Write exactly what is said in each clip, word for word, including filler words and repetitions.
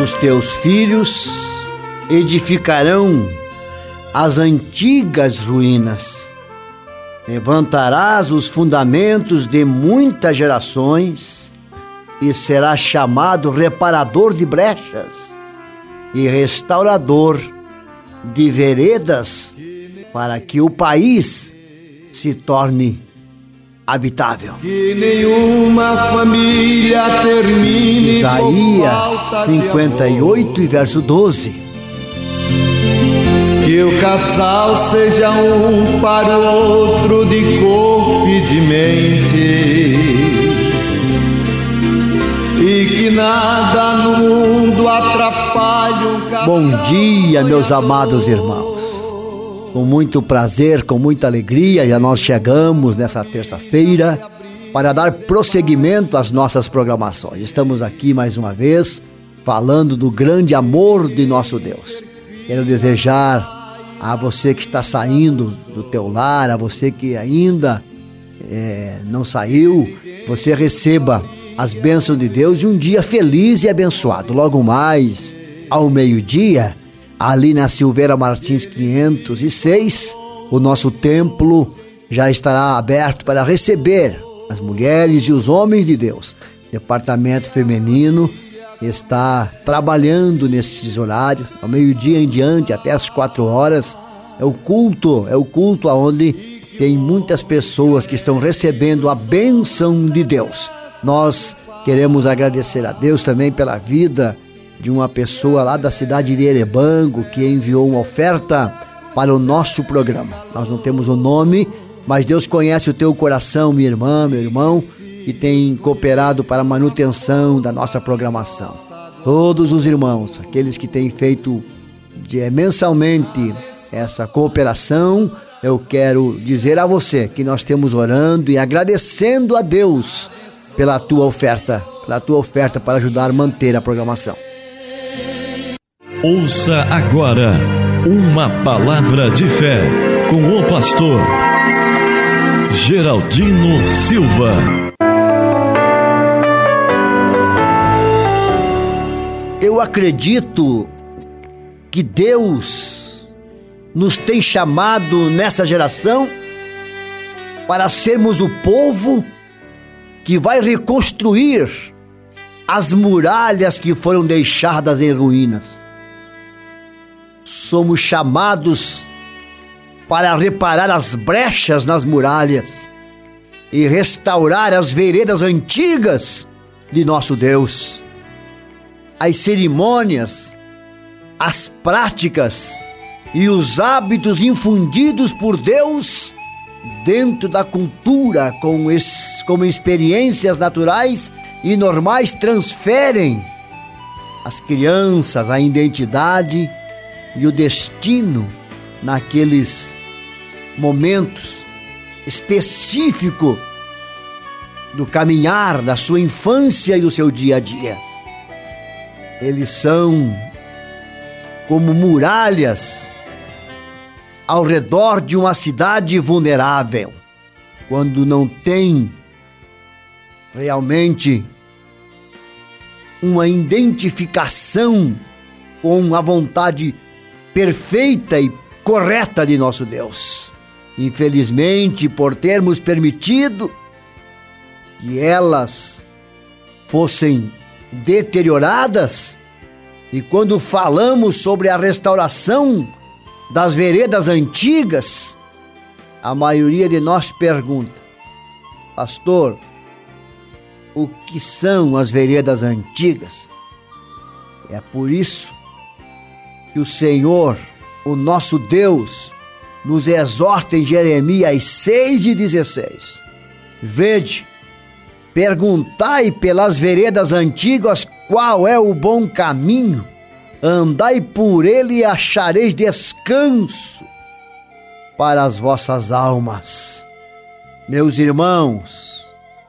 os teus filhos edificarão as antigas ruínas. Levantarás os fundamentos de muitas gerações e serás chamado reparador de brechas e restaurador de veredas, para que o país se torne habitável. Que nenhuma família termine. Isaías cinquenta e oito e verso doze. Que o casal seja um para o outro de corpo e de mente, e que nada no mundo atrapalhe um casal. Bom dia, meus amados irmãos. Com muito prazer, com muita alegria, já nós chegamos nessa terça-feira para dar prosseguimento às nossas programações. Estamos aqui mais uma vez falando do grande amor de nosso Deus. Quero desejar a você que está saindo do teu lar, a você que ainda é, não saiu, você receba as bênçãos de Deus e um dia feliz e abençoado. Logo mais, ao meio-dia, ali na Silveira Martins quinhentos e seis, o nosso templo já estará aberto para receber as mulheres e os homens de Deus. O departamento feminino está trabalhando nesses horários, ao meio-dia em diante, até as quatro horas. É o culto, é o culto onde tem muitas pessoas que estão recebendo a bênção de Deus. Nós queremos agradecer a Deus também pela vida de uma pessoa lá da cidade de Erebango que enviou uma oferta para o nosso programa. Nós não temos o nome, mas Deus conhece o teu coração, minha irmã, meu irmão, e tem cooperado para a manutenção da nossa programação. Todos os irmãos, aqueles que têm feito de, mensalmente essa cooperação, eu quero dizer a você que nós temos orando e agradecendo a Deus pela tua oferta, pela tua oferta para ajudar a manter a programação. Ouça agora uma palavra de fé com o pastor Geraldino Silva. Eu acredito que Deus nos tem chamado nessa geração para sermos o povo que vai reconstruir as muralhas que foram deixadas em ruínas. Somos chamados para reparar as brechas nas muralhas e restaurar as veredas antigas de nosso Deus. As cerimônias, as práticas e os hábitos infundidos por Deus dentro da cultura, com es, como experiências naturais e normais, transferem às crianças a identidade e o destino naqueles momentos específicos do caminhar da sua infância e do seu dia a dia. Eles são como muralhas ao redor de uma cidade vulnerável, quando não tem realmente uma identificação com a vontade perfeita e correta de nosso Deus. Infelizmente, por termos permitido que elas fossem deterioradas, e quando falamos sobre a restauração das veredas antigas, a maioria de nós pergunta: pastor, o que são as veredas antigas? É por isso que o Senhor, o nosso Deus, nos exorta em Jeremias seis e dezesseis. Vede, perguntai pelas veredas antigas qual é o bom caminho, andai por ele e achareis descanso para as vossas almas. Meus irmãos,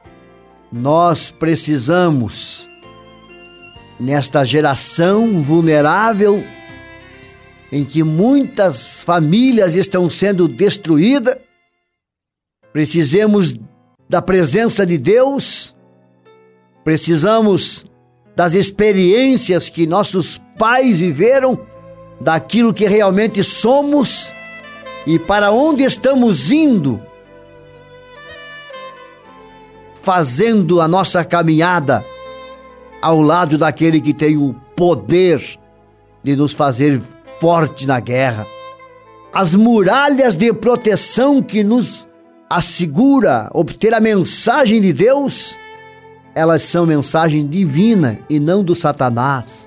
nós precisamos, nesta geração vulnerável, em que muitas famílias estão sendo destruídas, precisamos da presença de Deus, precisamos das experiências que nossos pais viveram, daquilo que realmente somos e para onde estamos indo, fazendo a nossa caminhada ao lado daquele que tem o poder de nos fazer forte na guerra. As muralhas de proteção que nos assegura obter a mensagem de Deus, elas são mensagem divina e não do Satanás.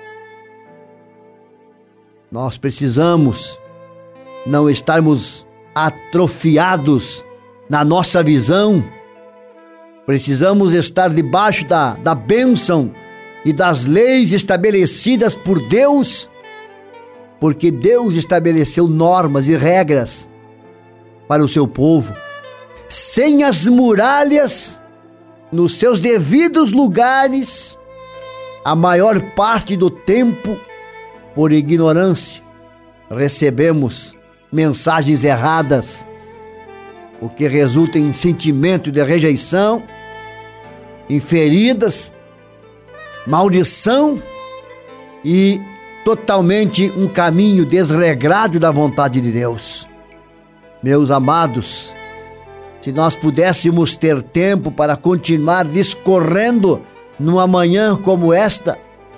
Nós precisamos não estarmos atrofiados na nossa visão. Precisamos estar debaixo da, da bênção e das leis estabelecidas por Deus, porque Deus estabeleceu normas e regras para o seu povo. Sem as muralhas nos seus devidos lugares, a maior parte do tempo, por ignorância, recebemos mensagens erradas, o que resulta em sentimento de rejeição, em feridas, maldição e totalmente um caminho desregrado da vontade de Deus. Meus amados, se nós pudéssemos ter tempo para continuar discorrendo numa manhã como esta,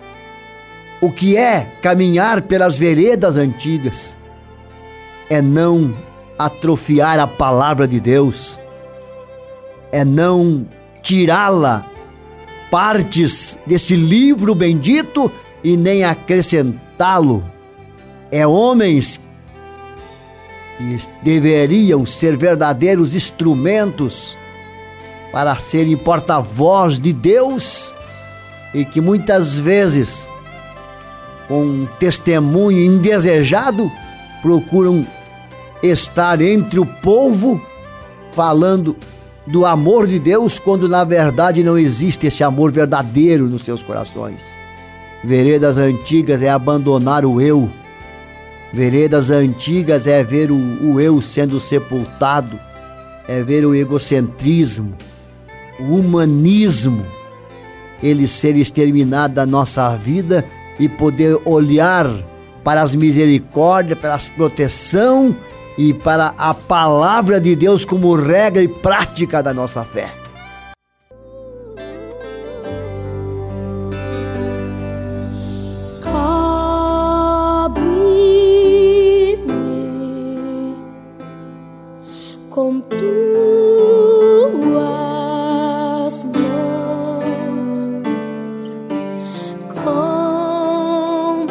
o que é caminhar pelas veredas antigas? É não atrofiar a palavra de Deus, é não tirá-la partes desse livro bendito e nem acrescentá-lo. É homens que deveriam ser verdadeiros instrumentos para serem porta-voz de Deus e que muitas vezes, com um testemunho indesejado, procuram estar entre o povo falando do amor de Deus, quando na verdade não existe esse amor verdadeiro nos seus corações. Veredas antigas é abandonar o eu. Veredas antigas é ver o, o eu sendo sepultado, é ver o egocentrismo, o humanismo, ele ser exterminado da nossa vida e poder olhar para as misericórdias, para a proteção e para a palavra de Deus como regra e prática da nossa fé. Cobre-me com tuas mãos, com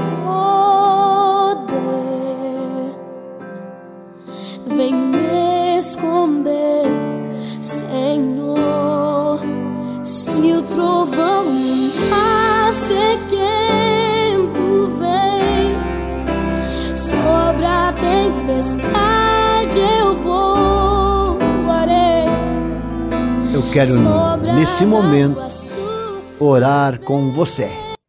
poder, vem me esconder, Senhor. Se o trovão passequento vem sobre a tempestade, eu voarei. Eu quero nesse momento orar com você.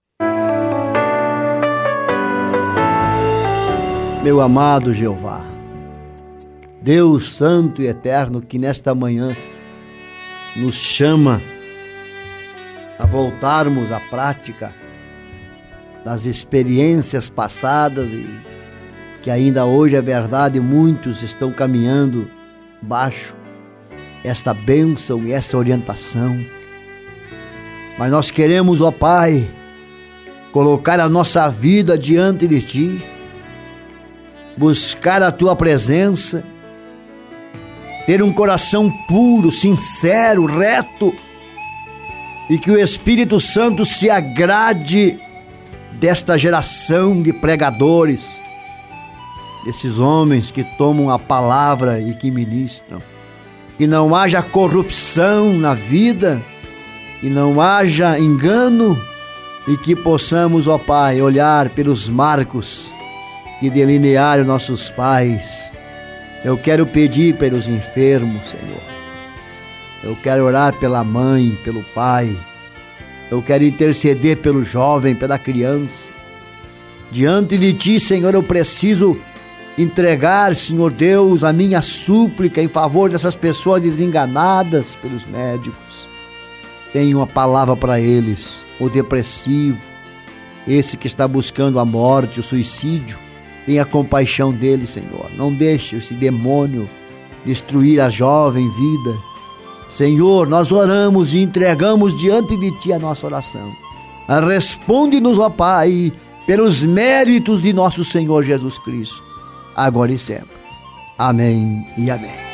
Meu amado Jeová, Deus Santo e Eterno, que nesta manhã nos chama a voltarmos à prática das experiências passadas e que ainda hoje é verdade, muitos estão caminhando baixo esta bênção e essa orientação. Mas nós queremos, ó Pai, colocar a nossa vida diante de Ti, buscar a Tua presença, ter um coração puro, sincero, reto, e que o Espírito Santo se agrade desta geração de pregadores, desses homens que tomam a palavra e que ministram. Que não haja corrupção na vida, que não haja engano, e que possamos, ó Pai, olhar pelos marcos que delinearam nossos pais. Eu quero pedir pelos enfermos, Senhor. Eu quero orar pela mãe, pelo pai. Eu quero interceder pelo jovem, pela criança. Diante de Ti, Senhor, eu preciso entregar, Senhor Deus, a minha súplica em favor dessas pessoas desenganadas pelos médicos. Tenho uma palavra para eles. o depressivo, esse que está buscando a morte, o suicídio. Tenha compaixão dele, Senhor. Não deixe esse demônio destruir a jovem vida. Senhor, nós oramos e entregamos diante de Ti a nossa oração. Responde-nos, ó Pai, pelos méritos de nosso Senhor Jesus Cristo, agora e sempre. Amém e amém.